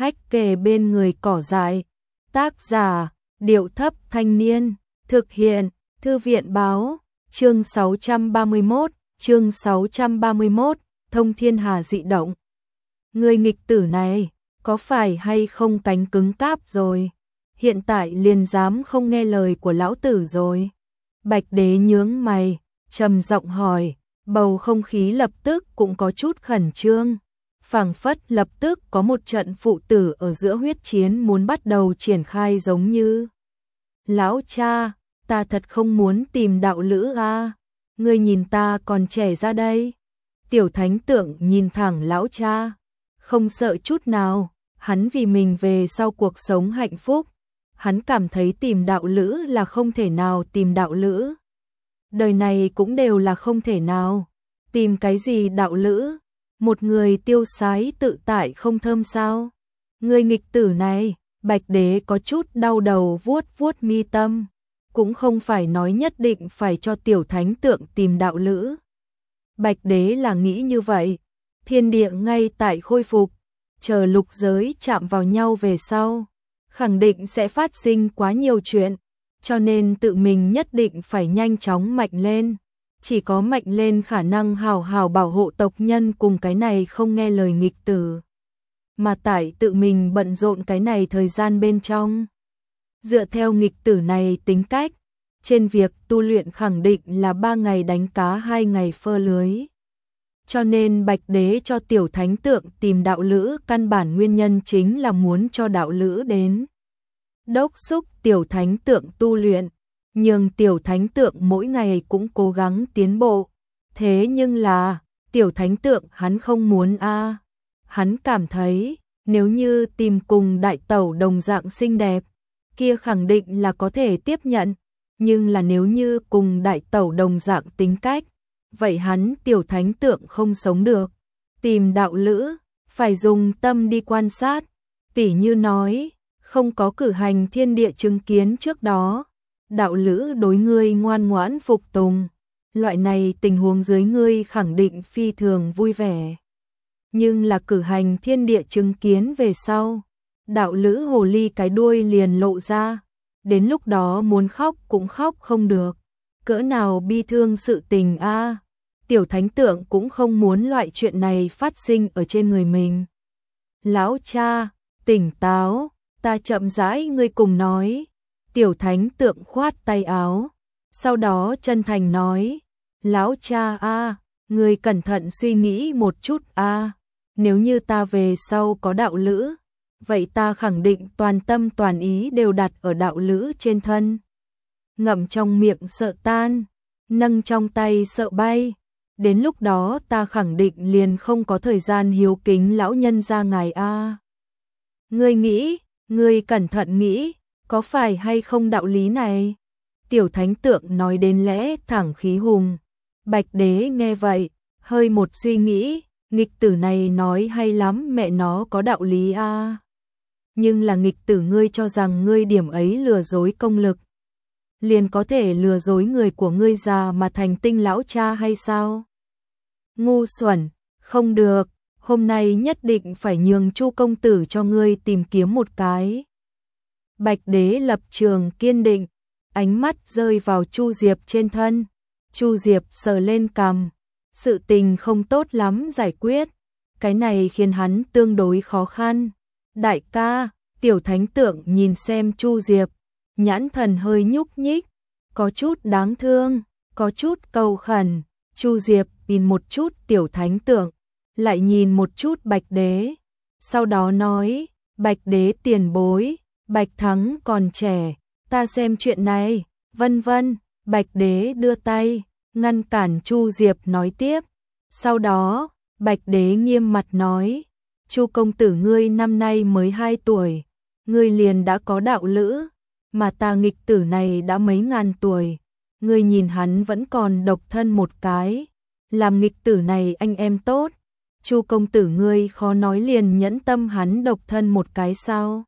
hách kề bên người cỏ dại. Tác giả, Điệu Thấp Thanh Niên. Thực hiện, Thư viện Báo. Chương 631, Thông Thiên Hà dị động. Người nghịch tử này, có phải hay không cánh cứng cáp rồi? Hiện tại liền dám không nghe lời của lão tử rồi. Bạch Đế nhướng mày, trầm giọng hỏi, bầu không khí lập tức cũng có chút khẩn trương. Phảng phất lập tức có một trận phụ tử ở giữa huyết chiến muốn bắt đầu triển khai giống như. Lão cha, ta thật không muốn tìm đạo lữ a. Ngươi nhìn ta còn trẻ ra đây. Tiểu Thánh Tượng nhìn thẳng lão cha, không sợ chút nào, hắn vì mình về sau cuộc sống hạnh phúc. Hắn cảm thấy tìm đạo lữ là không thể nào tìm đạo lữ. Đời này cũng đều là không thể nào. Tìm cái gì đạo lữ? Một người tiêu sái tự tại không thơm sao? Người nghịch tử này, Bạch Đế có chút đau đầu vuốt vuốt mi tâm. Cũng không phải nói nhất định phải cho Tiểu Thánh Tượng tìm đạo lữ. Bạch Đế là nghĩ như vậy. Thiên địa ngay tại khôi phục, chờ lục giới chạm vào nhau về sau, khẳng định sẽ phát sinh quá nhiều chuyện, cho nên tự mình nhất định phải nhanh chóng mạnh lên. Chỉ có mạnh lên khả năng hào hào bảo hộ tộc nhân cùng cái này không nghe lời nghịch tử. Mà tại tự mình bận rộn cái này thời gian bên trong. Dựa theo nghịch tử này tính cách, trên việc tu luyện khẳng định là 3 ngày đánh cá 2 ngày phơ lưới. Cho nên Bạch Đế cho Tiểu Thánh Tượng tìm đạo lữ căn bản nguyên nhân chính là muốn cho đạo lữ đến. Đốc xúc Tiểu Thánh Tượng tu luyện, nhưng Tiểu Thánh Tượng mỗi ngày cũng cố gắng tiến bộ. Thế nhưng là, Tiểu Thánh Tượng hắn không muốn a. Hắn cảm thấy, nếu như tìm cùng đại tẩu đồng dạng xinh đẹp, kia khẳng định là có thể tiếp nhận. Nhưng là nếu như cùng đại tẩu đồng dạng tính cách, vậy hắn Tiểu Thánh Tượng không sống được. Tìm đạo lữ, phải dùng tâm đi quan sát. Tỉ như nói, không có cử hành thiên địa chứng kiến trước đó, đạo lữ đối ngươi ngoan ngoãn phục tùng. Loại này tình huống dưới ngươi khẳng định phi thường vui vẻ. Nhưng là cử hành thiên địa chứng kiến về sau, đạo lữ hồ ly cái đuôi liền lộ ra. Đến lúc đó muốn khóc cũng khóc không được. Cỡ nào bi thương sự tình a. Tiểu Thánh Tượng cũng không muốn loại chuyện này phát sinh ở trên người mình. Lão cha, tỉnh táo, ta chậm rãi ngươi cùng nói. Tiểu Thánh Tượng khoát tay áo, sau đó chân thành nói, lão cha a, ngươi cẩn thận suy nghĩ một chút a. Nếu như ta về sau có đạo lữ, vậy ta khẳng định toàn tâm toàn ý đều đặt ở đạo lữ trên thân. Ngậm trong miệng sợ tan, nâng trong tay sợ bay. Đến lúc đó ta khẳng định liền không có thời gian hiếu kính lão nhân gia ngài a. Ngươi nghĩ, ngươi cẩn thận nghĩ, có phải hay không đạo lý này? Tiểu Thánh Tượng nói đến lẽ thẳng khí hùng. Bạch Đế nghe vậy, hơi một suy nghĩ, nghịch tử này nói hay lắm, mẹ nó có đạo lý a. Nhưng là nghịch tử ngươi cho rằng ngươi điểm ấy lừa dối công lực, liền có thể lừa dối người của ngươi già mà thành tinh lão cha hay sao? Ngu xuẩn, không được, hôm nay nhất định phải nhường Chu công tử cho ngươi tìm kiếm một cái. Bạch Đế lập trường kiên định, ánh mắt rơi vào Chu Diệp trên thân. Chu Diệp sờ lên cằm, sự tình không tốt lắm giải quyết, cái này khiến hắn tương đối khó khăn. Đại ca, Tiểu Thánh Tượng nhìn xem Chu Diệp, nhãn thần hơi nhúc nhích, có chút đáng thương, có chút cầu khẩn. Chu Diệp nhìn một chút Tiểu Thánh Tượng, lại nhìn một chút Bạch Đế, sau đó nói, Bạch Đế tiền bối, Bạch Thắng còn trẻ, ta xem chuyện này, vân vân. Bạch Đế đưa tay, ngăn cản Chu Diệp nói tiếp. Sau đó, Bạch Đế nghiêm mặt nói, Chu công tử ngươi năm nay mới 2 tuổi, ngươi liền đã có đạo lữ, mà ta nghịch tử này đã mấy ngàn tuổi, ngươi nhìn hắn vẫn còn độc thân một cái, làm nghịch tử này anh em tốt, Chu công tử ngươi khó nói liền nhẫn tâm hắn độc thân một cái sao?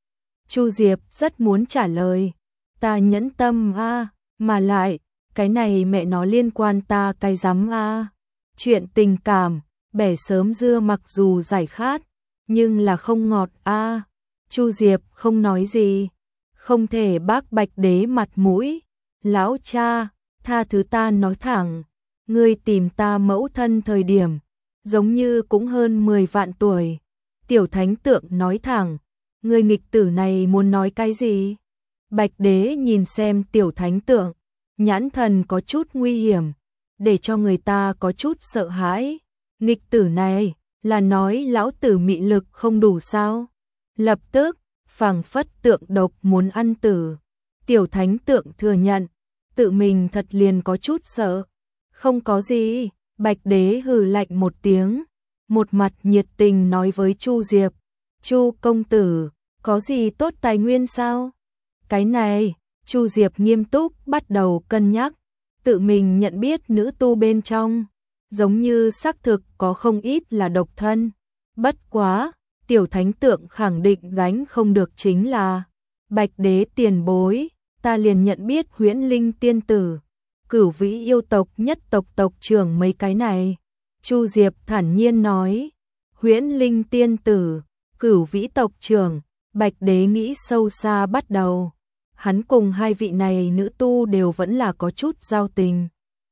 Chu Diệp rất muốn trả lời, ta nhẫn tâm a, mà lại, cái này mẹ nó liên quan ta cái rắm a. Chuyện tình cảm, bẻ sớm dưa mặc dù giải khát, nhưng là không ngọt a. Chu Diệp không nói gì, không thể bác Bạch Đế mặt mũi. Lão cha, tha thứ ta nói thẳng, ngươi tìm ta mẫu thân thời điểm, giống như cũng hơn 10 vạn tuổi. Tiểu Thánh Tượng nói thẳng, ngươi nghịch tử này muốn nói cái gì? Bạch Đế nhìn xem Tiểu Thánh Tượng, nhãn thần có chút nguy hiểm, để cho người ta có chút sợ hãi. Nghịch tử này là nói lão tử mị lực không đủ sao? Lập tức, phảng phất tượng độc muốn ăn tử. Tiểu Thánh Tượng thừa nhận, tự mình thật liền có chút sợ. Không có gì, Bạch Đế hừ lạnh một tiếng, một mặt nhiệt tình nói với Chu Diệp, Chu công tử, có gì tốt tài nguyên sao? Cái này, Chu Diệp nghiêm túc bắt đầu cân nhắc, tự mình nhận biết nữ tu bên trong, giống như xác thực có không ít là độc thân. Bất quá, Tiểu Thánh Tượng khẳng định gánh không được chính là Bạch Đế tiền bối, ta liền nhận biết Huyễn Linh tiên tử, Cửu Vĩ yêu tộc nhất tộc tộc trưởng mấy cái này. Chu Diệp thản nhiên nói, Huyễn Linh tiên tử, Cửu Vĩ tộc trưởng. Bạch Đế nghĩ sâu xa bắt đầu. Hắn cùng hai vị này nữ tu đều vẫn là có chút giao tình.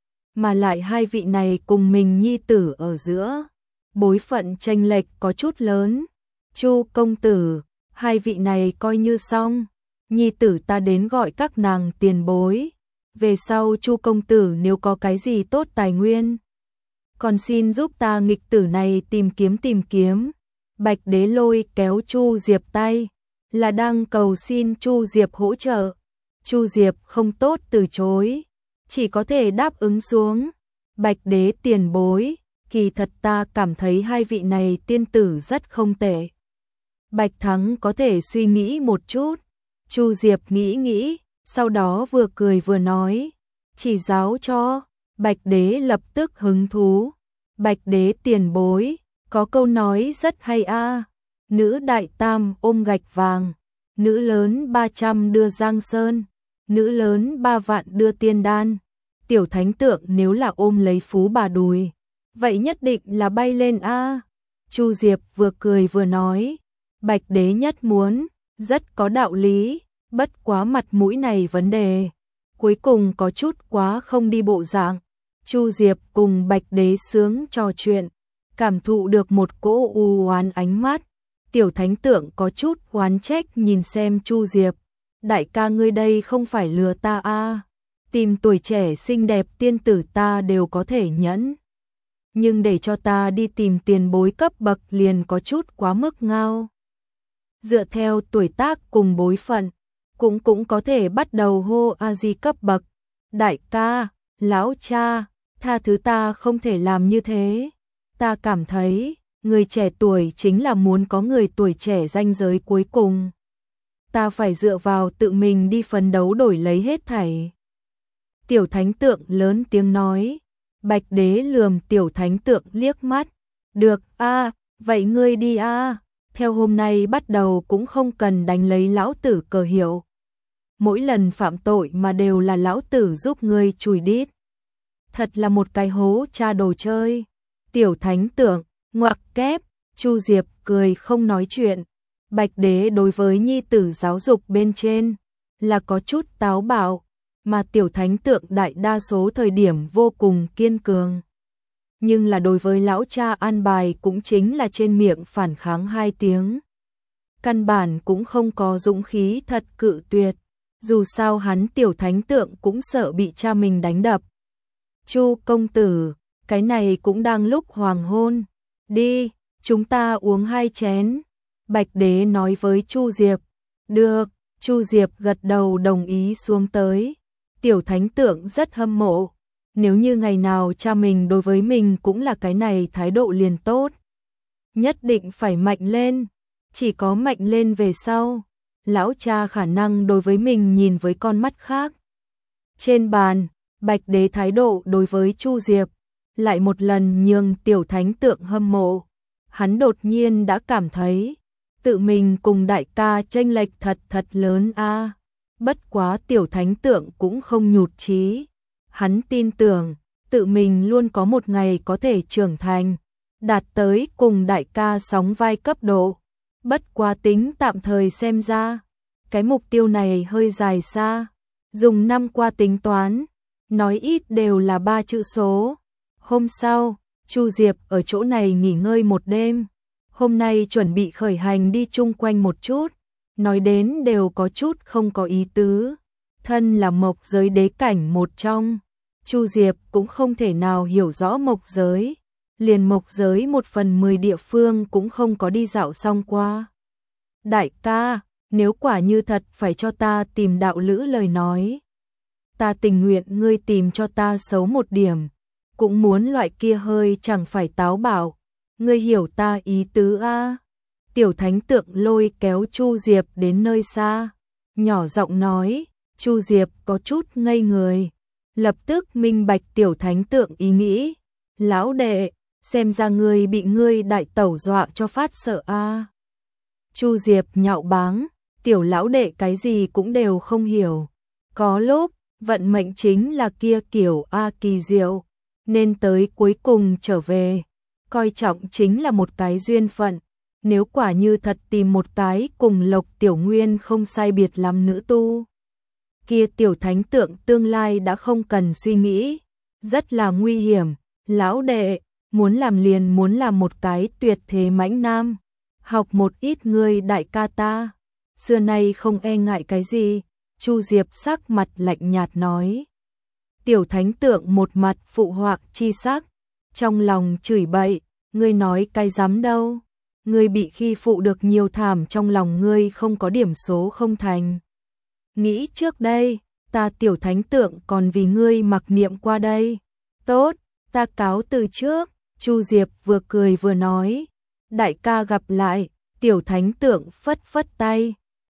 Mà lại hai vị này cùng mình nhi tử ở giữa, bối phận chênh lệch có chút lớn. Chu công tử, hai vị này coi như xong, nhi tử ta đến gọi các nàng tiền bối. Về sau Chu công tử nếu có cái gì tốt tài nguyên, còn xin giúp ta nghịch tử này tìm kiếm. Bạch Đế lôi kéo Chu Diệp tay, là đang cầu xin Chu Diệp hỗ trợ. Chu Diệp không tốt từ chối, chỉ có thể đáp ứng xuống. Bạch Đế tiền bối, kỳ thật ta cảm thấy hai vị này tiên tử rất không tệ. Bạch Thắng có thể suy nghĩ một chút. Chu Diệp nghĩ, sau đó vừa cười vừa nói, chỉ giáo cho. Bạch Đế lập tức hứng thú. Bạch Đế tiền bối, có câu nói rất hay a, nữ đại tam ôm gạch vàng, nữ lớn 300 đưa giang sơn, nữ lớn 3 vạn đưa tiên đan. Tiểu Thánh Tượng nếu là ôm lấy phú bà đùi, vậy nhất định là bay lên a. Chu Diệp vừa cười vừa nói, Bạch Đế nhất muốn, rất có đạo lý, bất quá mặt mũi này vấn đề, cuối cùng có chút quá không đi bộ dạng. Chu Diệp cùng Bạch Đế sướng trò chuyện, cảm thụ được một cỗ u oán ánh mắt. Tiểu Thánh Tượng có chút oán trách nhìn xem Chu Diệp, đại ca ngươi đây không phải lừa ta a, tìm tuổi trẻ xinh đẹp tiên tử ta đều có thể nhẫn, nhưng để cho ta đi tìm tiền bối cấp bậc liền có chút quá mức ngao. Dựa theo tuổi tác cùng bối phận, cũng có thể bắt đầu hô a di cấp bậc. Đại ca, lão cha, tha thứ ta không thể làm như thế. Ta cảm thấy, người trẻ tuổi chính là muốn có người tuổi trẻ ranh giới cuối cùng. Ta phải dựa vào tự mình đi phấn đấu đổi lấy hết thảy. Tiểu Thánh Tượng lớn tiếng nói. Bạch Đế lườm Tiểu Thánh Tượng liếc mắt. Được a, vậy ngươi đi a. Theo hôm nay bắt đầu cũng không cần đánh lấy lão tử cờ hiệu. Mỗi lần phạm tội mà đều là lão tử giúp ngươi chùi đít. Thật là một cái hố cha đồ chơi. Tiểu Thánh Tượng, ngoặc kép. Chu Diệp cười không nói chuyện. Bạch Đế đối với nhi tử giáo dục bên trên là có chút táo bạo, mà Tiểu Thánh Tượng đại đa số thời điểm vô cùng kiên cường. Nhưng là đối với lão cha an bài cũng chính là trên miệng phản kháng 2 tiếng. Căn bản cũng không có dũng khí thật cự tuyệt, dù sao hắn Tiểu Thánh Tượng cũng sợ bị cha mình đánh đập. Chu công tử, cái này cũng đang lúc hoàng hôn, đi, chúng ta uống 2 chén. Bạch Đế nói với Chu Diệp. Được, Chu Diệp gật đầu đồng ý xuống tới. Tiểu Thánh Tượng rất hâm mộ. Nếu như ngày nào cha mình đối với mình cũng là cái này thái độ liền tốt. Nhất định phải mạnh lên. Chỉ có mạnh lên về sau, lão cha khả năng đối với mình nhìn với con mắt khác. Trên bàn, Bạch Đế thái độ đối với Chu Diệp lại một lần nhường Tiểu Thánh Tượng hâm mộ. Hắn đột nhiên đã cảm thấy tự mình cùng đại ca chênh lệch thật lớn a. Bất quá Tiểu Thánh Tượng cũng không nhụt chí. Hắn tin tưởng tự mình luôn có một ngày có thể trưởng thành, đạt tới cùng đại ca sóng vai cấp độ. Bất quá tính tạm thời xem ra, cái mục tiêu này hơi dài xa, dùng năm qua tính toán, nói ít đều là 3 chữ số. Hôm sau, Chu Diệp ở chỗ này nghỉ ngơi một đêm, hôm nay chuẩn bị khởi hành đi chung quanh một chút, nói đến đều có chút không có ý tứ. Thân là mộc giới đế cảnh một trong, Chu Diệp cũng không thể nào hiểu rõ mộc giới, liền mộc giới 1/10 địa phương cũng không có đi dạo xong qua. Đại ca, nếu quả như thật phải cho ta tìm đạo lữ lời nói, ta tình nguyện ngươi tìm cho ta xấu một điểm, cũng muốn loại kia hơi chẳng phải táo bạo, ngươi hiểu ta ý tứ a? Tiểu Thánh Tượng lôi kéo Chu Diệp đến nơi xa, nhỏ giọng nói. Chu Diệp có chút ngây người, lập tức minh bạch Tiểu Thánh Tượng ý nghĩ. Lão đệ, xem ra ngươi bị ngươi đại tẩu dọa cho phát sợ a. Chu Diệp nhạo báng, tiểu lão đệ cái gì cũng đều không hiểu. Có lúc, vận mệnh chính là kia kiểu kỳ diệu, nên tới cuối cùng trở về. Coi trọng chính là một cái duyên phận, nếu quả như thật tìm một cái cùng Lộc Tiểu Nguyên không sai biệt lắm nữ tu, kia Tiểu Thánh Tượng tương lai đã không cần suy nghĩ, rất là nguy hiểm. Lão đệ, muốn làm liền muốn làm một cái tuyệt thế mãnh nam, học một ít ngươi đại ca ta, xưa nay không e ngại cái gì. Chu Diệp sắc mặt lạnh nhạt nói. Tiểu Thánh Tượng một mặt phụ họa chi sắc, trong lòng chửi bậy, ngươi nói cái dám đâu, ngươi bị khi phụ được nhiều thảm, trong lòng ngươi không có điểm số không thành. Nghĩ trước đây, ta Tiểu Thánh Tượng còn vì ngươi mặc niệm qua đây. Tốt, ta cáo từ trước. Chu Diệp vừa cười vừa nói. Đại ca gặp lại. Tiểu Thánh Tượng phất phất tay.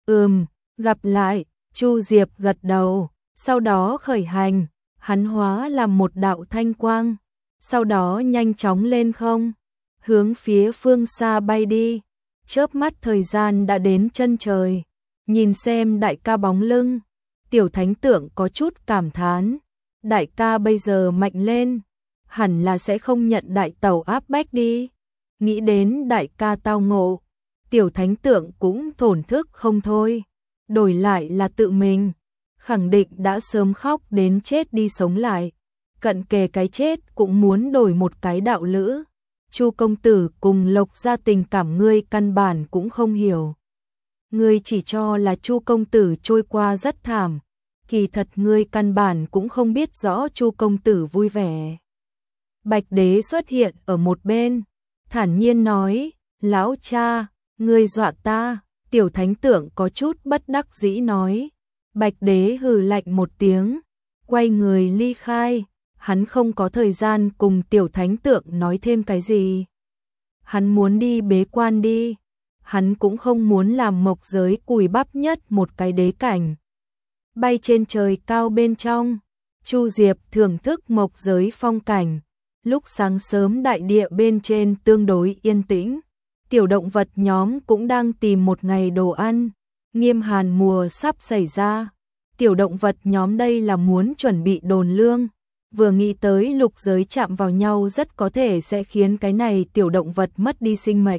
Gặp lại. Chu Diệp gật đầu, sau đó khởi hành, hắn hóa làm một đạo thanh quang, sau đó nhanh chóng lên không, hướng phía phương xa bay đi. Chớp mắt thời gian đã đến chân trời, nhìn xem đại ca bóng lưng, Tiểu Thánh Tượng có chút cảm thán, đại ca bây giờ mạnh lên, hẳn là sẽ không nhận đại tẩu áp bách đi. Nghĩ đến đại ca tao ngộ, Tiểu Thánh Tượng cũng thổn thức không thôi. Đổi lại là tự mình, khẳng định đã sớm khóc đến chết đi sống lại, cận kề cái chết cũng muốn đổi một cái đạo lữ. Chu công tử cùng Lộc gia tình cảm ngươi căn bản cũng không hiểu. Ngươi chỉ cho là Chu công tử trôi qua rất thảm, kỳ thật ngươi căn bản cũng không biết rõ Chu công tử vui vẻ. Bạch Đế xuất hiện ở một bên, thản nhiên nói, lão cha, ngươi dọa ta. Tiểu Thánh Tượng có chút bất đắc dĩ nói. Bạch Đế hừ lạnh một tiếng, quay người ly khai, hắn không có thời gian cùng Tiểu Thánh Tượng nói thêm cái gì. Hắn muốn đi bế quan đi, hắn cũng không muốn làm mộc giới cùi bắp nhất một cái đế cảnh. Bay trên trời cao bên trong, Chu Diệp thưởng thức mộc giới phong cảnh, lúc sáng sớm đại địa bên trên tương đối yên tĩnh. Tiểu động vật nhóm cũng đang tìm một ngày đồ ăn, nghiêm hàn mùa sắp xảy ra. Tiểu động vật nhóm đây là muốn chuẩn bị đồn lương, vừa nghĩ tới lục giới chạm vào nhau rất có thể sẽ khiến cái này tiểu động vật mất đi sinh mệnh.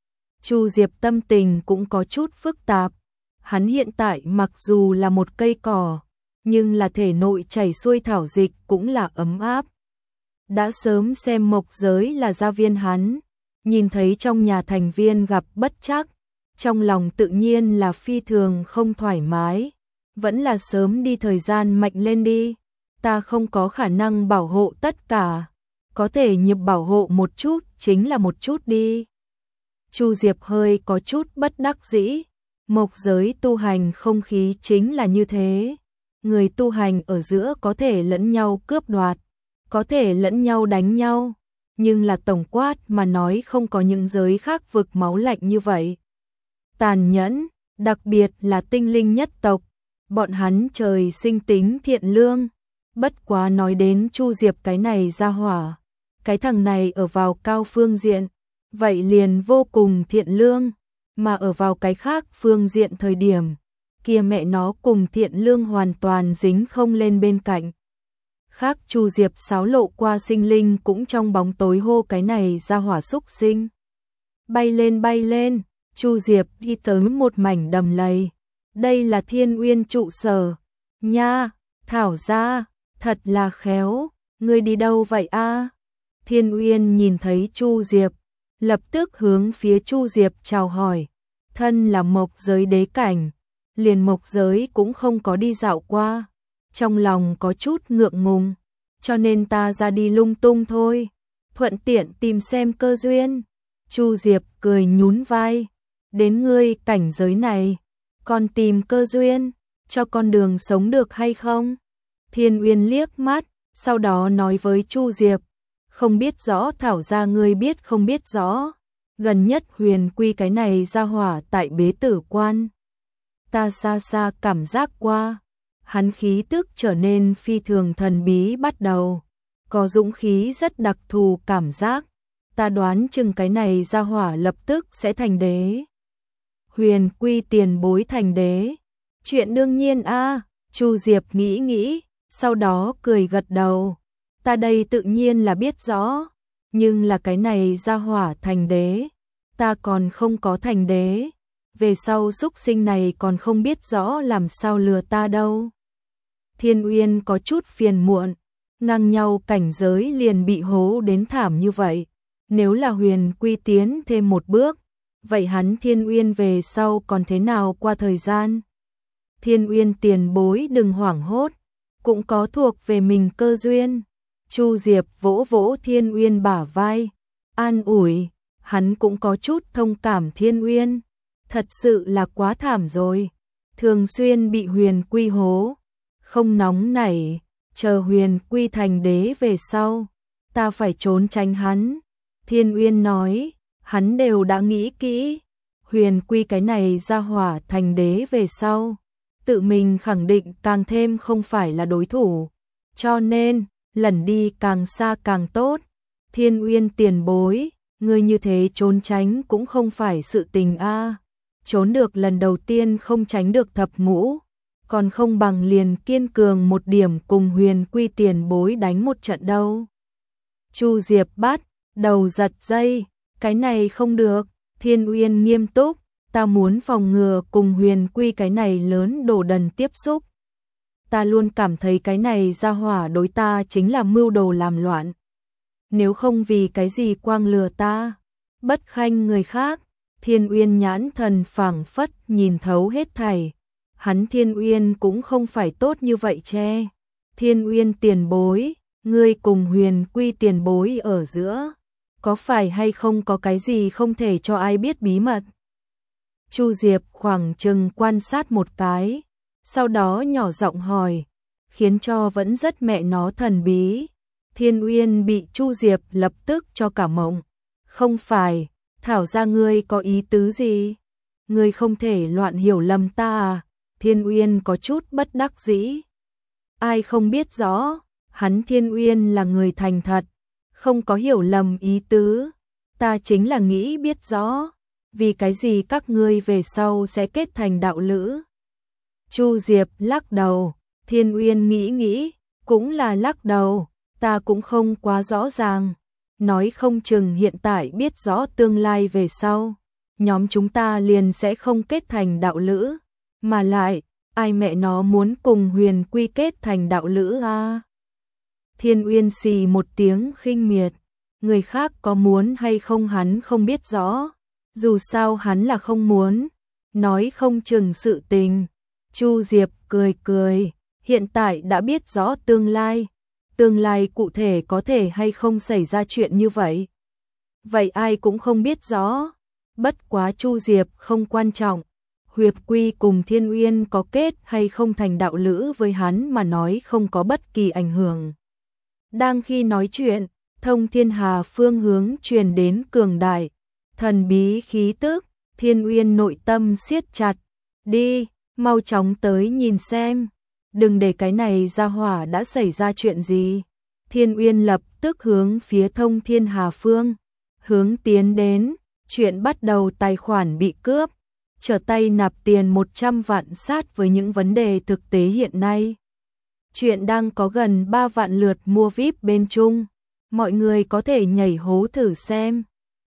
Chu Diệp tâm tình cũng có chút phức tạp, hắn hiện tại mặc dù là một cây cỏ, nhưng là thể nội chảy xuôi thảo dịch cũng là ấm áp. Đã sớm xem mộc giới là gia viên hắn, nhìn thấy trong nhà thành viên gặp bất trắc, trong lòng tự nhiên là phi thường không thoải mái, vẫn là sớm đi thời gian mạnh lên đi, ta không có khả năng bảo hộ tất cả, có thể nhập bảo hộ một chút chính là một chút đi. Chu Diệp hơi có chút bất đắc dĩ, mộc giới tu hành không khí chính là như thế, người tu hành ở giữa có thể lẫn nhau cướp đoạt, có thể lẫn nhau đánh nhau. Nhưng là tổng quát mà nói không có những giới khác vực máu lạnh như vậy. Tàn nhẫn, đặc biệt là tinh linh nhất tộc, bọn hắn trời sinh tính thiện lương. Bất quá nói đến Chu Diệp cái này ra hỏa, cái thằng này ở vào cao phương diện, vậy liền vô cùng thiện lương, mà ở vào cái khác phương diện thời điểm, kia mẹ nó cùng thiện lương hoàn toàn dính không lên bên cạnh. Khác Chu Diệp xáo lộ qua sinh linh cũng trong bóng tối hô cái này ra hỏa xúc sinh. Bay lên, Chu Diệp đi tới một mảnh đầm lầy. Đây là Thiên Uyên trụ sở. Nha, Thảo gia, thật là khéo, ngươi đi đâu vậy a? Thiên Uyên nhìn thấy Chu Diệp, lập tức hướng phía Chu Diệp chào hỏi. Thân là mộc giới đế cảnh, liền mộc giới cũng không có đi dạo qua. Trong lòng có chút ngượng ngùng, cho nên ta ra đi lung tung thôi, thuận tiện tìm xem cơ duyên. Chu Diệp cười nhún vai, đến ngươi cảnh giới này, còn tìm cơ duyên, cho con đường sống được hay không? Thiên Uyên liếc mắt, sau đó nói với Chu Diệp, không biết rõ Thảo gia ngươi biết không biết rõ, gần nhất Huyền Quy cái này ra hỏa tại bế tử quan. Ta xa xa cảm giác qua, hắn khí tức trở nên phi thường thần bí bắt đầu, có dũng khí rất đặc thù cảm giác, ta đoán chừng cái này ra hỏa lập tức sẽ thành đế. Huyền Quy tiền bối thành đế, chuyện đương nhiên a. Chu Diệp nghĩ nghĩ, sau đó cười gật đầu, ta đây tự nhiên là biết rõ, nhưng là cái này ra hỏa thành đế, ta còn không có thành đế, về sau xúc sinh này còn không biết rõ làm sao lừa ta đâu. Thiên Uyên có chút phiền muộn, ngang nhau cảnh giới liền bị hố đến thảm như vậy, nếu là Huyền Quy tiến thêm một bước, vậy hắn Thiên Uyên về sau còn thế nào qua thời gian? Thiên Uyên tiền bối đừng hoảng hốt, cũng có thuộc về mình cơ duyên. Chu Diệp vỗ vỗ Thiên Uyên bả vai, an ủi, hắn cũng có chút thông cảm Thiên Uyên, thật sự là quá thảm rồi, thường xuyên bị Huyền Quy hố, không nóng nảy, chờ Huyền Quy thành đế về sau, ta phải trốn tránh hắn. Thiên Uyên nói, hắn đều đã nghĩ kỹ, Huyền Quy cái này ra hỏa thành đế về sau, tự mình khẳng định càng thêm không phải là đối thủ, cho nên lần đi càng xa càng tốt. Thiên Uyên tiền bối, ngươi như thế trốn tránh cũng không phải sự tình a, trốn được lần đầu tiên không tránh được thập ngũ, còn không bằng liền kiên cường một điểm cùng Huyền Quy tiền bối đánh một trận đâu. Chu Diệp bắt đầu giật dây, cái này không được. Thiên Uyên nghiêm túc, ta muốn phòng ngừa cùng Huyền Quy cái này lớn đồ đần tiếp xúc. Ta luôn cảm thấy cái này ra hỏa đối ta chính là mưu đồ làm loạn. Nếu không vì cái gì quang lừa ta, bất khanh người khác. Thiên Uyên nhãn thần phảng phất nhìn thấu hết thảy. Hắn Thiên Uyên cũng không phải tốt như vậy che. Thiên Uyên tiền bối, ngươi cùng Huyền Quy tiền bối ở giữa, có phải hay không có cái gì không thể cho ai biết bí mật? Chu Diệp khoảng chừng quan sát một cái, sau đó nhỏ giọng hỏi, khiến cho vẫn rất mẹ nó thần bí. Thiên Uyên bị Chu Diệp lập tức cho cả mộng. Không phải, Thảo gia ngươi có ý tứ gì? Ngươi không thể loạn hiểu lầm ta à? Thiên Uyên có chút bất đắc dĩ. Ai không biết rõ, hắn Thiên Uyên là người thành thật, không có hiểu lầm ý tứ. Ta chính là nghĩ biết rõ, vì cái gì các ngươi về sau sẽ kết thành đạo lữ. Chu Diệp lắc đầu, Thiên Uyên nghĩ nghĩ, cũng là lắc đầu, ta cũng không quá rõ ràng. Nói không chừng hiện tại biết rõ tương lai về sau, nhóm chúng ta liền sẽ không kết thành đạo lữ. Mà lại, ai mẹ nó muốn cùng Huyền Quy kết thành đạo lữ à? Thiên Uyên xì một tiếng khinh miệt, người khác có muốn hay không hắn không biết rõ, dù sao hắn là không muốn, nói không chừng sự tình. Chu Diệp cười cười, hiện tại đã biết rõ tương lai cụ thể có thể hay không xảy ra chuyện như vậy. Vậy ai cũng không biết rõ, bất quá Chu Diệp không quan trọng, Huyền Quy cùng Thiên Uyên có kết hay không thành đạo lữ với hắn mà nói không có bất kỳ ảnh hưởng. Đang khi nói chuyện, Thông Thiên Hà phương hướng truyền đến cường đại, thần bí khí tức, Thiên Uyên nội tâm siết chặt, đi, mau chóng tới nhìn xem, đừng để cái này ra hỏa đã xảy ra chuyện gì. Thiên Uyên lập tức hướng phía Thông Thiên Hà phương hướng tiến đến, chuyện bắt đầu tài khoản bị cướp, trở tay nạp tiền 100 vạn sát với những vấn đề thực tế hiện nay. Chuyện đang có gần 3 vạn lượt mua VIP bên Trung, mọi người có thể nhảy hố thử xem.